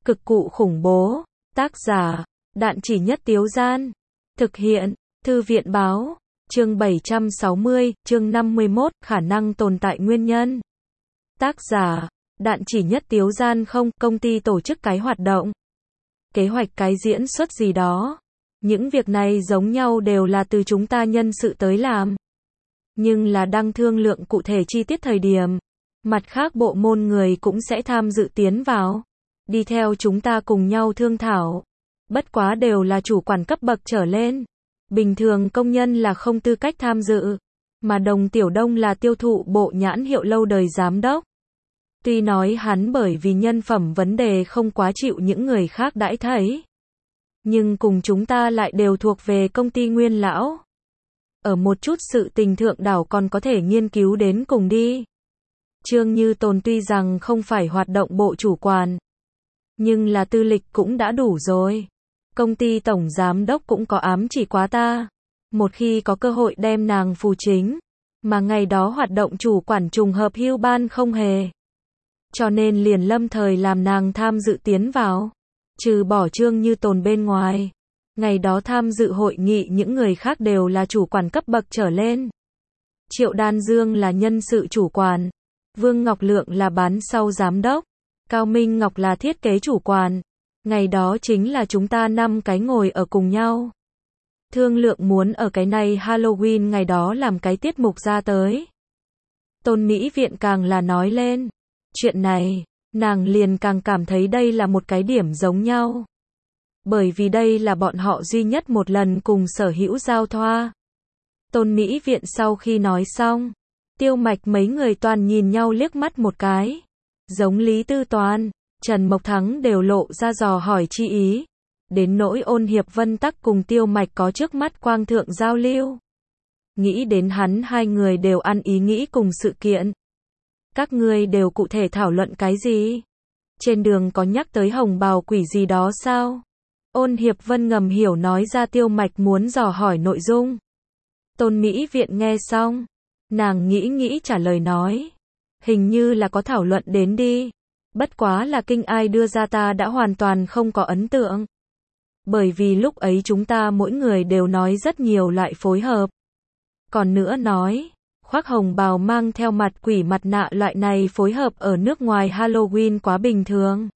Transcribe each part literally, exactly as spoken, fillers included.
Cực cụ khủng bố. Tác giả, Đạn Chỉ Nhất Tiếu Gian. Thực hiện, Thư viện báo. Chương bảy trăm sáu mươi, chương năm mươi mốt, khả năng tồn tại nguyên nhân. Tác giả, Đạn Chỉ Nhất Tiếu Gian. Không, công ty tổ chức cái hoạt động, kế hoạch cái diễn xuất gì đó. Những việc này giống nhau đều là từ chúng ta nhân sự tới làm. Nhưng là đang thương lượng cụ thể chi tiết thời điểm. Mặt khác bộ môn người cũng sẽ tham dự tiến vào. Đi theo chúng ta cùng nhau thương thảo. Bất quá đều là chủ quản cấp bậc trở lên. Bình thường công nhân là không tư cách tham dự. Mà Đồng Tiểu Đông là tiêu thụ bộ nhãn hiệu lâu đời giám đốc. Tuy nói hắn bởi vì nhân phẩm vấn đề không quá chịu những người khác đãi thấy. Nhưng cùng chúng ta lại đều thuộc về công ty nguyên lão. Ở một chút sự tình thượng đảo còn có thể nghiên cứu đến cùng đi. Trương Như Tồn tuy rằng không phải hoạt động bộ chủ quản. Nhưng là tư lịch cũng đã đủ rồi. Công ty tổng giám đốc cũng có ám chỉ quá ta. Một khi có cơ hội đem nàng phù chính. Mà ngày đó hoạt động chủ quản trùng hợp hưu ban không hề. Cho nên liền lâm thời làm nàng tham dự tiến vào. Trừ bỏ Trương Như Tồn bên ngoài. Ngày đó tham dự hội nghị những người khác đều là chủ quản cấp bậc trở lên. Triệu Đan Dương là nhân sự chủ quản. Vương Ngọc Lượng là bán sau giám đốc. Cao Minh Ngọc là thiết kế chủ quản. Ngày đó chính là chúng ta năm cái ngồi ở cùng nhau. Thương lượng muốn ở cái này Halloween ngày đó làm cái tiết mục ra tới. Tôn Mỹ Viện càng là nói lên. Chuyện này, nàng liền càng cảm thấy đây là một cái điểm giống nhau. Bởi vì đây là bọn họ duy nhất một lần cùng sở hữu giao thoa. Tôn Mỹ Viện sau khi nói xong, Tiêu Mạch mấy người toàn nhìn nhau liếc mắt một cái. Giống Lý Tư Toàn, Trần Mộc Thắng đều lộ ra dò hỏi chi ý. Đến nỗi Ôn Hiệp Vân Tắc cùng Tiêu Mạch có trước mắt quang thượng giao lưu. Nghĩ đến hắn hai người đều ăn ý nghĩ cùng sự kiện. Các ngươi đều cụ thể thảo luận cái gì? Trên đường có nhắc tới hồng bào quỷ gì đó sao? Ôn Hiệp Vân ngầm hiểu nói ra Tiêu Mạch muốn dò hỏi nội dung. Tôn Mỹ Viện nghe xong. Nàng nghĩ nghĩ trả lời nói. Hình như là có thảo luận đến đi. Bất quá là kinh ai đưa ra ta đã hoàn toàn không có ấn tượng. Bởi vì lúc ấy chúng ta mỗi người đều nói rất nhiều loại phối hợp. Còn nữa nói, khoác hồng bào mang theo mặt quỷ mặt nạ loại này phối hợp ở nước ngoài Halloween quá bình thường.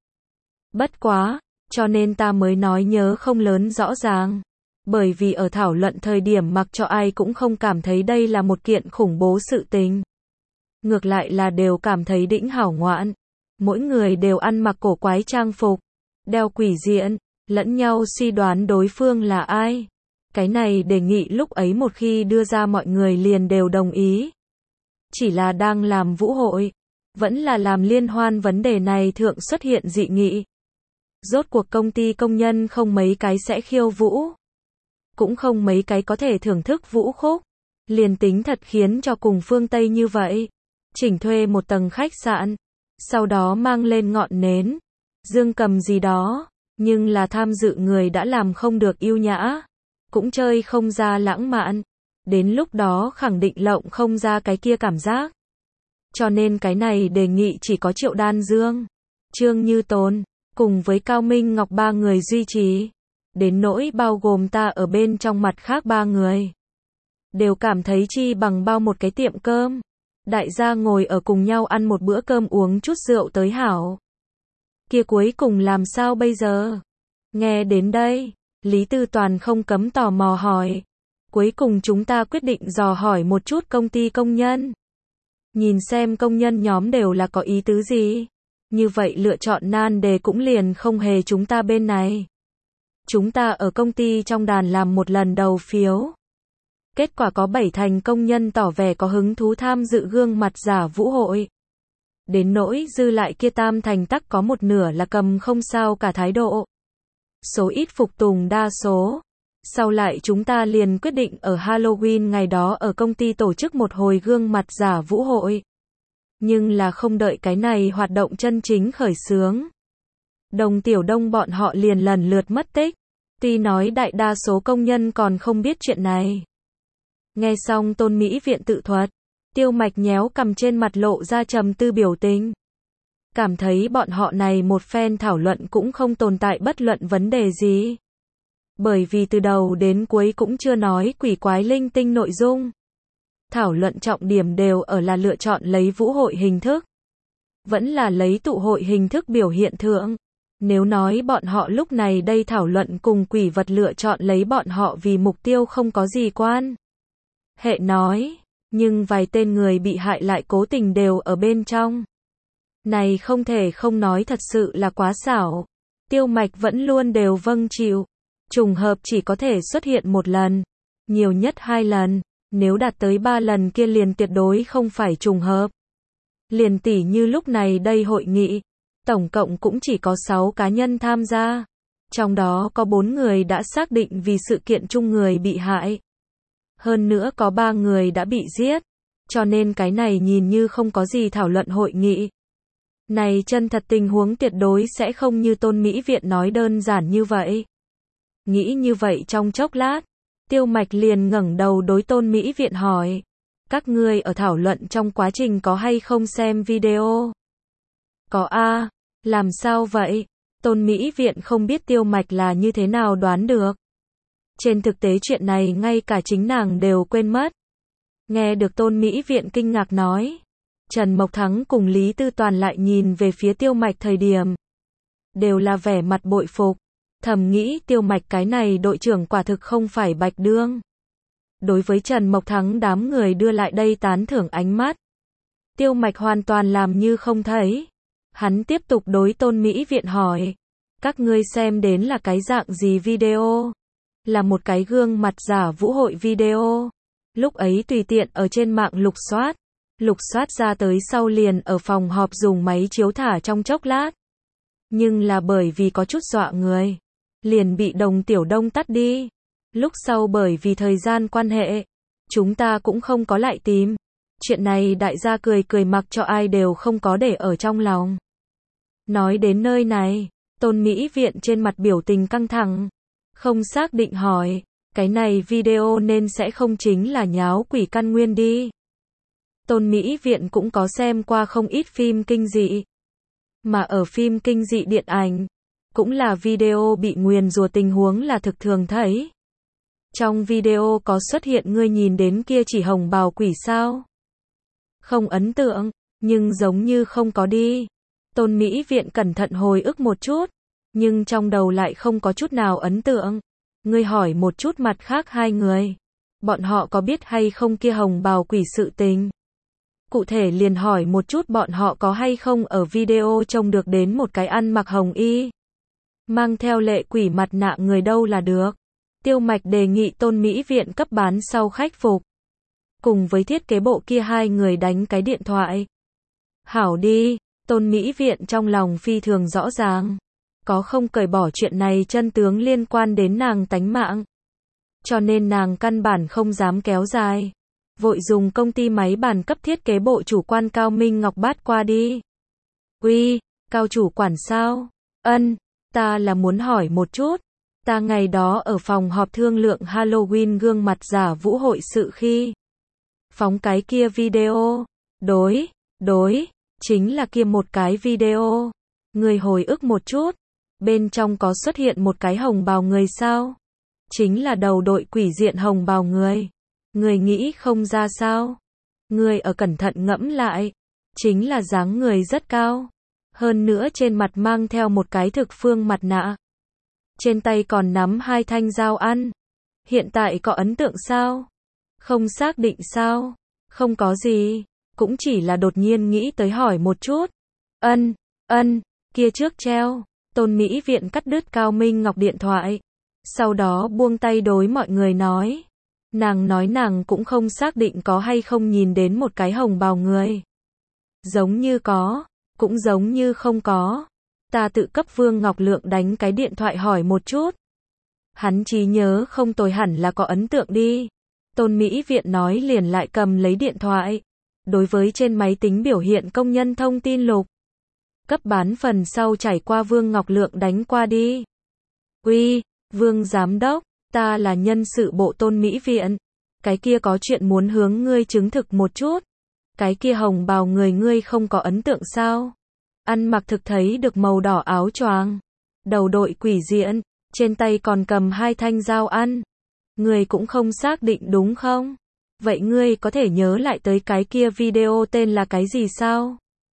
Bất quá, cho nên ta mới nói nhớ không lớn rõ ràng. Bởi vì ở thảo luận thời điểm mặc cho ai cũng không cảm thấy đây là một kiện khủng bố sự tình. Ngược lại là đều cảm thấy đĩnh hảo ngoạn. Mỗi người đều ăn mặc cổ quái trang phục, đeo quỷ diện, lẫn nhau suy đoán đối phương là ai. Cái này đề nghị lúc ấy một khi đưa ra mọi người liền đều đồng ý. Chỉ là đang làm vũ hội, vẫn là làm liên hoan vấn đề này thượng xuất hiện dị nghị. Rốt cuộc công ty công nhân không mấy cái sẽ khiêu vũ. Cũng không mấy cái có thể thưởng thức vũ khúc. Liền tính thật khiến cho cùng phương Tây như vậy. Chỉnh thuê một tầng khách sạn. Sau đó mang lên ngọn nến. Dương cầm gì đó. Nhưng là tham dự người đã làm không được yêu nhã. Cũng chơi không ra lãng mạn. Đến lúc đó khẳng định lộng không ra cái kia cảm giác. Cho nên cái này đề nghị chỉ có Triệu Đan Dương, Trương Như Tồn, cùng với Cao Minh Ngọc ba người duy trì. Đến nỗi bao gồm ta ở bên trong mặt khác ba người. Đều cảm thấy chi bằng bao một cái tiệm cơm. Đại gia ngồi ở cùng nhau ăn một bữa cơm uống chút rượu tới hảo. Kia cuối cùng làm sao bây giờ? Nghe đến đây, Lý Tư Toàn không cấm tò mò hỏi. Cuối cùng chúng ta quyết định dò hỏi một chút công ty công nhân. Nhìn xem công nhân nhóm đều là có ý tứ gì. Như vậy lựa chọn nan đề cũng liền không hề chúng ta bên này. Chúng ta ở công ty trong đàn làm một lần đầu phiếu. Kết quả có bảy thành công nhân tỏ vẻ có hứng thú tham dự gương mặt giả vũ hội. Đến nỗi dư lại kia tam thành tắc có một nửa là cầm không sao cả thái độ. Số ít phục tùng đa số. Sau lại chúng ta liền quyết định ở Halloween ngày đó ở công ty tổ chức một hồi gương mặt giả vũ hội. Nhưng là không đợi cái này hoạt động chân chính khởi xướng. Đồng Tiểu Đông bọn họ liền lần lượt mất tích. Tuy nói đại đa số công nhân còn không biết chuyện này. Nghe xong Tôn Mỹ Viện tự thuật, Tiêu Mạch nhéo cằm trên mặt lộ ra trầm tư biểu tình. cảm thấy bọn họ này một phen thảo luận cũng không tồn tại bất luận vấn đề gì. Bởi vì từ đầu đến cuối cũng chưa nói quỷ quái linh tinh nội dung. Thảo luận trọng điểm đều ở là lựa chọn lấy vũ hội hình thức. Vẫn là lấy tụ hội hình thức biểu hiện thượng. Nếu nói bọn họ lúc này đây thảo luận cùng quỷ vật lựa chọn lấy bọn họ vì mục tiêu không có gì quan hệ nói, nhưng vài tên người bị hại lại cố tình đều ở bên trong. Này không thể không nói thật sự là quá xảo. Tiêu Mạch vẫn luôn đều vâng chịu. Trùng hợp chỉ có thể xuất hiện một lần, nhiều nhất hai lần, nếu đạt tới ba lần kia liền tuyệt đối không phải trùng hợp. Liền tỉ như lúc này đây hội nghị, tổng cộng cũng chỉ có sáu cá nhân tham gia, trong đó có bốn người đã xác định vì sự kiện chung người bị hại. Hơn nữa có ba người đã bị giết, cho nên cái này nhìn như không có gì thảo luận hội nghị. Này chân thật tình huống tuyệt đối sẽ không như Tôn Mỹ Viện nói đơn giản như vậy. Nghĩ như vậy trong chốc lát, Tiêu Mạch liền ngẩng đầu đối Tôn Mỹ Viện hỏi, các ngươi ở thảo luận trong quá trình có hay không xem video? Có a, làm sao vậy? Tôn Mỹ Viện không biết Tiêu Mạch là như thế nào đoán được. Trên thực tế chuyện này ngay cả chính nàng đều quên mất. Nghe được Tôn Mỹ Viện kinh ngạc nói, Trần Mộc Thắng cùng Lý Tư Toàn lại nhìn về phía Tiêu Mạch thời điểm, đều là vẻ mặt bội phục. Thầm nghĩ Tiêu Mạch cái này đội trưởng quả thực không phải bạch đương. Đối với Trần Mộc Thắng đám người đưa lại đây tán thưởng ánh mắt, Tiêu Mạch hoàn toàn làm như không thấy. Hắn tiếp tục đối Tôn Mỹ Viện hỏi, các ngươi xem đến là cái dạng gì video? Là một cái gương mặt giả vũ hội video. Lúc ấy tùy tiện ở trên mạng lục soát, lục soát ra tới sau liền ở phòng họp dùng máy chiếu thả trong chốc lát. Nhưng là bởi vì có chút dọa người, liền bị Đồng Tiểu Đông tắt đi. Lúc sau bởi vì thời gian quan hệ, chúng ta cũng không có lại tìm. Chuyện này đại gia cười cười mặc cho ai đều không có để ở trong lòng. Nói đến nơi này, Tôn Mỹ Viện trên mặt biểu tình căng thẳng, không xác định hỏi, cái này video nên sẽ không chính là nháo quỷ căn nguyên đi. Tôn Mỹ Viện cũng có xem qua không ít phim kinh dị. Mà ở phim kinh dị điện ảnh, cũng là video bị nguyền rủa tình huống là thực thường thấy. Trong video có xuất hiện ngươi nhìn đến kia chỉ hồng bào quỷ sao? Không ấn tượng, nhưng giống như không có đi. Tôn Mỹ Viện cẩn thận hồi ức một chút, nhưng trong đầu lại không có chút nào ấn tượng. Ngươi hỏi một chút mặt khác hai người, bọn họ có biết hay không kia hồng bào quỷ sự tình? Cụ thể liền hỏi một chút bọn họ có hay không ở video trông được đến một cái ăn mặc hồng y, mang theo lệ quỷ mặt nạ người đâu là được. Tiêu Mạch đề nghị Tôn Mỹ Viện cấp bán sau khách phục, cùng với thiết kế bộ kia hai người đánh cái điện thoại. Hảo đi, Tôn Mỹ Viện trong lòng phi thường rõ ràng, có không cởi bỏ chuyện này chân tướng liên quan đến nàng tánh mạng. Cho nên nàng căn bản không dám kéo dài, vội dùng công ty máy bàn cấp thiết kế bộ chủ quan Cao Minh Ngọc bắt qua đi. Uy, Cao chủ quản sao? Ân, ta là muốn hỏi một chút. Ta ngày đó ở phòng họp thương lượng Halloween gương mặt giả vũ hội sự khi phóng cái kia video. Đối, đối, chính là kia một cái video. Người hồi ức một chút, bên trong có xuất hiện một cái hồng bào người sao? Chính là đầu đội quỷ diện hồng bào người. Người nghĩ không ra sao? Người ở cẩn thận ngẫm lại, chính là dáng người rất cao, hơn nữa trên mặt mang theo một cái thực phương mặt nạ. Trên tay còn nắm hai thanh dao ăn. Hiện tại có ấn tượng sao? Không xác định sao? Không có gì, cũng chỉ là đột nhiên nghĩ tới hỏi một chút. Ân, ân, kia trước treo. Tôn Mỹ Viện cắt đứt Cao Minh Ngọc điện thoại, sau đó buông tay đối mọi người nói. Nàng nói nàng cũng không xác định có hay không nhìn đến một cái hồng bào người. Giống như có, cũng giống như không có. Ta tự cấp Vương Ngọc Lượng đánh cái điện thoại hỏi một chút. Hắn trí nhớ không tồi hẳn là có ấn tượng đi. Tôn Mỹ Viện nói liền lại cầm lấy điện thoại. Đối với trên máy tính biểu hiện công nhân thông tin lục, cấp bán phần sau trải qua Vương Ngọc Lượng đánh qua đi. Uy, Vương Giám Đốc, ta là nhân sự bộ Tôn Mỹ Viện. Cái kia có chuyện muốn hướng ngươi chứng thực một chút. Cái kia hồng bào người ngươi không có ấn tượng sao? ăn mặc thực thấy được màu đỏ áo choàng, đầu đội quỷ diện, trên tay còn cầm hai thanh dao ăn. Ngươi cũng không xác định đúng không? Vậy ngươi có thể nhớ lại tới cái kia video tên là cái gì sao?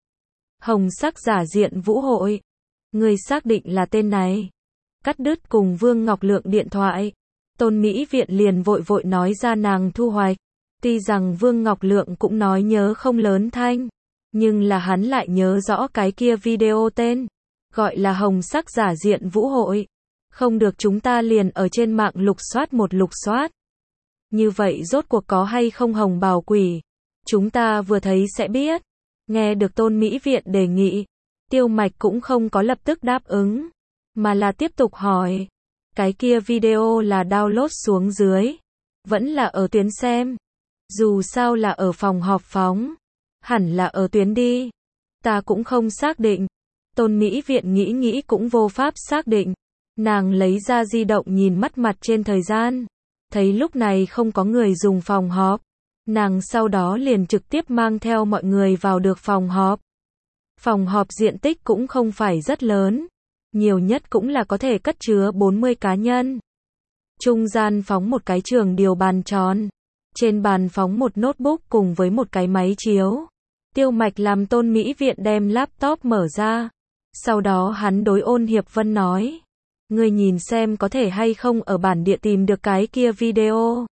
Hồng sắc giả diện vũ hội. Ngươi xác định là tên này. Cắt đứt cùng Vương Ngọc Lượng điện thoại. Tôn Mỹ Viện liền vội vội nói ra nàng thu hoạch. Tuy rằng Vương Ngọc Lượng cũng nói nhớ không lớn thanh, nhưng là hắn lại nhớ rõ cái kia video tên. Gọi là hồng sắc giả diện vũ hội. Không được chúng ta liền ở trên mạng lục soát một lục soát. Như vậy rốt cuộc có hay không hồng bào quỷ? Chúng ta vừa thấy sẽ biết. Nghe được Tôn Mỹ Viện đề nghị, Tiêu Mạch cũng không có lập tức đáp ứng, mà là tiếp tục hỏi. Cái kia video là download xuống dưới, vẫn là ở tuyến xem. Dù sao là ở phòng họp phóng, hẳn là ở tuyến đi. Ta cũng không xác định. Tôn Mỹ Viện nghĩ nghĩ cũng vô pháp xác định. Nàng lấy ra di động nhìn mắt mặt trên thời gian. Thấy lúc này không có người dùng phòng họp. Nàng sau đó liền trực tiếp mang theo mọi người vào được phòng họp. Phòng họp diện tích cũng không phải rất lớn. Nhiều nhất cũng là có thể cất chứa bốn mươi cá nhân. Trung gian phóng một cái trường điều bàn tròn. Trên bàn phóng một notebook cùng với một cái máy chiếu. Tiêu Mạch làm Tôn Mỹ Viện đem laptop mở ra. Sau đó hắn đối Ôn Hiệp Vân nói. Ngươi nhìn xem có thể hay không ở bản địa tìm được cái kia video.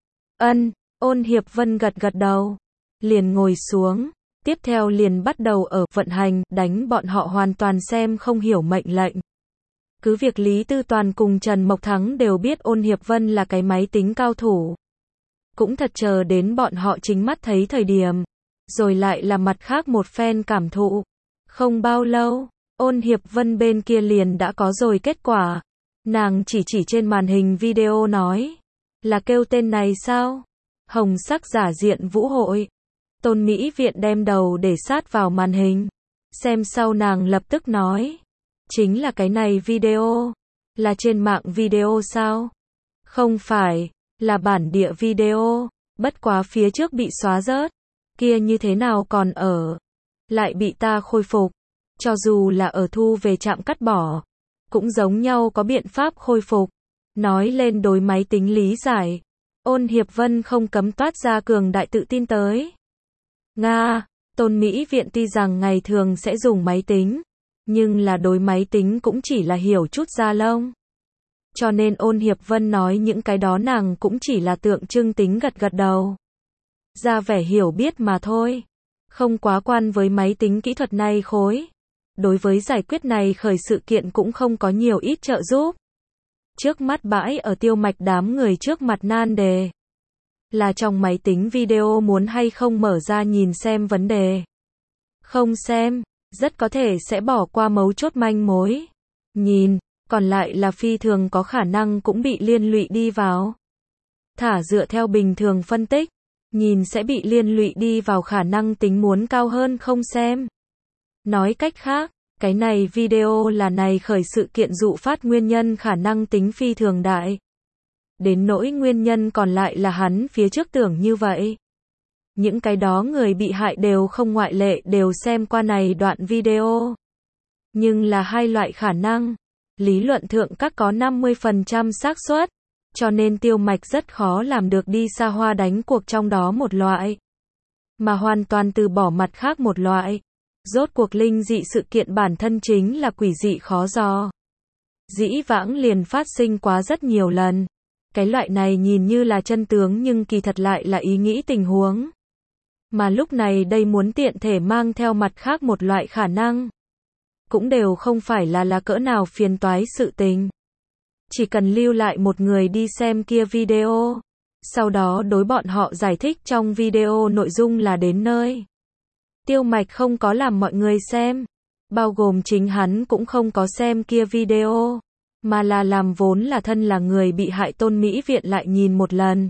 Ân, Ôn Hiệp Vân gật gật đầu. Liền ngồi xuống. Tiếp theo liền bắt đầu ở vận hành, đánh bọn họ hoàn toàn xem không hiểu mệnh lệnh. Cứ việc Lý Tư Toàn cùng Trần Mộc Thắng đều biết Ôn Hiệp Vân là cái máy tính cao thủ. Cũng thật chờ đến bọn họ chính mắt thấy thời điểm. Rồi lại là mặt khác một phen cảm thụ. Không bao lâu, Ôn Hiệp Vân bên kia liền đã có rồi kết quả. Nàng chỉ chỉ trên màn hình video nói. Là kêu tên này sao? Hồng sắc giả diện vũ hội. Tôn Mỹ Viện đem đầu để sát vào màn hình. Xem sau nàng lập tức nói. Chính là cái này video. Là trên mạng video sao? Không phải, là bản địa video. Bất quá phía trước bị xóa rớt. Kia như thế nào còn ở? Lại bị ta khôi phục. Cho dù là ở thu về trạm cắt bỏ. Cũng giống nhau có biện pháp khôi phục. Nói lên đối máy tính lý giải. Ôn Hiệp Vân không cấm toát ra cường đại tự tin tới. Nga, Tôn Mỹ Viện tuy rằng ngày thường sẽ dùng máy tính, nhưng là đối máy tính cũng chỉ là hiểu chút da lông. Cho nên Ôn Hiệp Vân nói những cái đó nàng cũng chỉ là tượng trưng tính gật gật đầu. Ra vẻ hiểu biết mà thôi. Không quá quan với máy tính kỹ thuật này khối. Đối với giải quyết này khởi sự kiện cũng không có nhiều ít trợ giúp. Trước mắt bãi ở Tiêu Mạch đám người trước mặt nan đề. Là trong máy tính video muốn hay không mở ra nhìn xem vấn đề. Không xem, rất có thể sẽ bỏ qua mấu chốt manh mối. Nhìn, còn lại là phi thường có khả năng cũng bị liên lụy đi vào. Thả dựa theo bình thường phân tích, nhìn sẽ bị liên lụy đi vào khả năng tính muốn cao hơn không xem. Nói cách khác, cái này video là này khởi sự kiện dụ phát nguyên nhân khả năng tính phi thường đại. Đến nỗi nguyên nhân còn lại là hắn phía trước tưởng như vậy. Những cái đó người bị hại đều không ngoại lệ đều xem qua này đoạn video. Nhưng là hai loại khả năng. Lý luận thượng các có năm mươi phần trăm xác suất. Cho nên Tiêu Mạch rất khó làm được đi xa hoa đánh cuộc trong đó một loại. Mà hoàn toàn từ bỏ mặt khác một loại. Rốt cuộc linh dị sự kiện bản thân chính là quỷ dị khó dò. Dĩ vãng liền phát sinh quá rất nhiều lần. Cái loại này nhìn như là chân tướng nhưng kỳ thật lại là ý nghĩ tình huống. Mà lúc này đây muốn tiện thể mang theo mặt khác một loại khả năng. Cũng đều không phải là là cỡ nào phiền toái sự tình. Chỉ cần lưu lại một người đi xem kia video. Sau đó đối bọn họ giải thích trong video nội dung là đến nơi. Tiêu Mạch không có làm mọi người xem. Bao gồm chính hắn cũng không có xem kia video. Mà là làm vốn là thân là người bị hại Tôn Mỹ Viện lại nhìn một lần.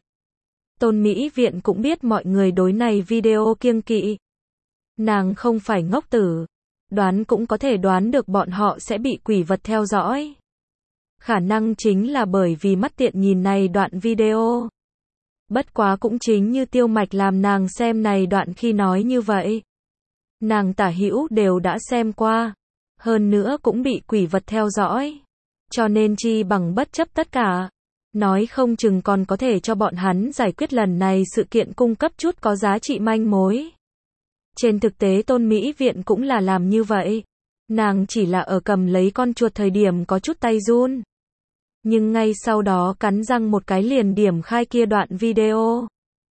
Tôn Mỹ Viện cũng biết mọi người đối này video kiêng kỵ. Nàng không phải ngốc tử. Đoán cũng có thể đoán được bọn họ sẽ bị quỷ vật theo dõi. Khả năng chính là bởi vì mắt tiện nhìn này đoạn video. Bất quá cũng chính như Tiêu Mạch làm nàng xem này đoạn khi nói như vậy. nàng tả hữu đều đã xem qua. Hơn nữa cũng bị quỷ vật theo dõi. Cho nên chi bằng bất chấp tất cả. Nói không chừng còn có thể cho bọn hắn giải quyết lần này sự kiện cung cấp chút có giá trị manh mối. Trên thực tế Tôn Mỹ Viện cũng là làm như vậy. Nàng chỉ là ở cầm lấy con chuột thời điểm có chút tay run. Nhưng ngay sau đó cắn răng một cái liền điểm khai kia đoạn video.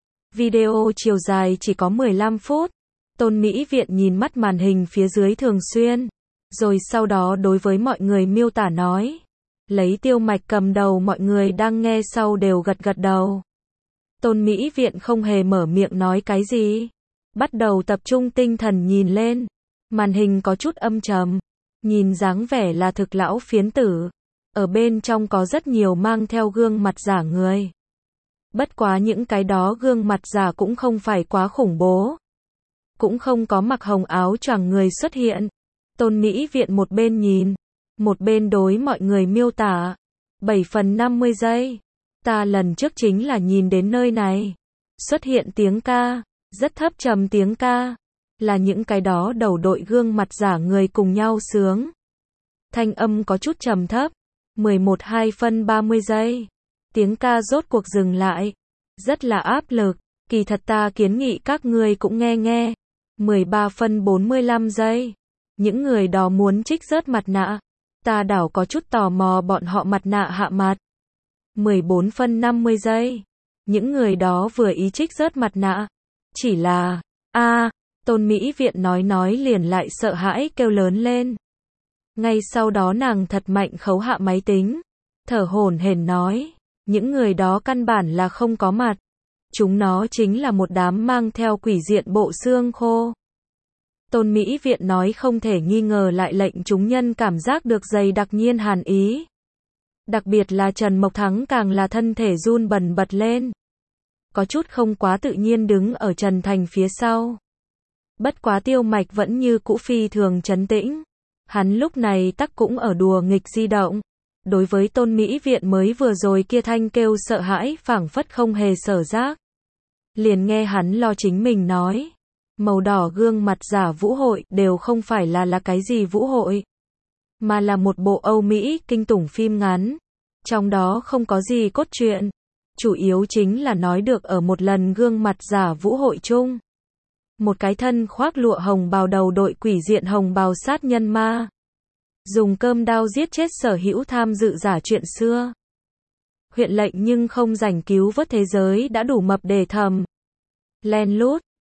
Video chiều dài chỉ có mười lăm phút. Tôn Mỹ Viện nhìn mắt màn hình phía dưới Thường Xuyên. Rồi sau đó đối với mọi người miêu tả nói. Lấy Tiêu Mạch cầm đầu, mọi người đang nghe sau đều gật gật đầu. Tôn Mỹ Viện không hề mở miệng nói cái gì. Bắt đầu tập trung tinh thần nhìn lên. Màn hình có chút âm trầm. Nhìn dáng vẻ là thực lão phiến tử. Ở bên trong có rất nhiều mang theo gương mặt giả người. Bất quá những cái đó gương mặt giả cũng không phải quá khủng bố. Cũng không có mặc hồng áo choàng người xuất hiện. Tôn Mỹ Viện một bên nhìn, một bên đối mọi người miêu tả. bảy phần năm mươi giây. Ta lần trước chính là nhìn đến nơi này. Xuất hiện tiếng ca. Rất thấp trầm tiếng ca. Là những cái đó đầu đội gương mặt giả người cùng nhau sướng. Thanh âm có chút trầm thấp. mười một hai phân ba mươi giây. Tiếng ca rốt cuộc dừng lại. Rất là áp lực. Kỳ thật ta kiến nghị các ngươi cũng nghe nghe. mười ba phân bốn mươi lăm giây. Những người đó muốn trích rớt mặt nạ. Ta đảo có chút tò mò bọn họ mặt nạ hạ mặt. mười bốn phân năm mươi giây. Những người đó vừa ý trích rớt mặt nạ. Chỉ là, a à, Tôn Mỹ Viện nói nói liền lại sợ hãi kêu lớn lên. Ngay sau đó nàng thật mạnh khấu hạ máy tính. Thở hổn hển nói. Những người đó căn bản là không có mặt. Chúng nó chính là một đám mang theo quỷ diện bộ xương khô. Tôn Mỹ Viện nói không thể nghi ngờ lại lệnh chúng nhân cảm giác được dày đặc nhiên hàn ý. Đặc biệt là Trần Mộc Thắng càng là thân thể run bần bật lên. Có chút không quá tự nhiên đứng ở Trần Thành phía sau. Bất quá Tiêu Mạch vẫn như cũ phi thường trấn tĩnh. Hắn lúc này tắc cũng ở đùa nghịch di động. Đối với Tôn Mỹ Viện mới vừa rồi kia thanh kêu sợ hãi phảng phất không hề sở giác. Liền nghe hắn lo chính mình nói. Màu đỏ gương mặt giả vũ hội đều không phải là là cái gì vũ hội. Mà là một bộ Âu Mỹ kinh tủng phim ngắn. Trong đó không có gì cốt truyện. Chủ yếu chính là nói được ở một lần gương mặt giả vũ hội chung. Một cái thân khoác lụa hồng bào đầu đội quỷ diện hồng bào sát nhân ma. Dùng cơm đao giết chết sở hữu tham dự giả chuyện xưa. Huyện lệnh nhưng không rảnh cứu vớt thế giới đã đủ mập để thầm. Len lút,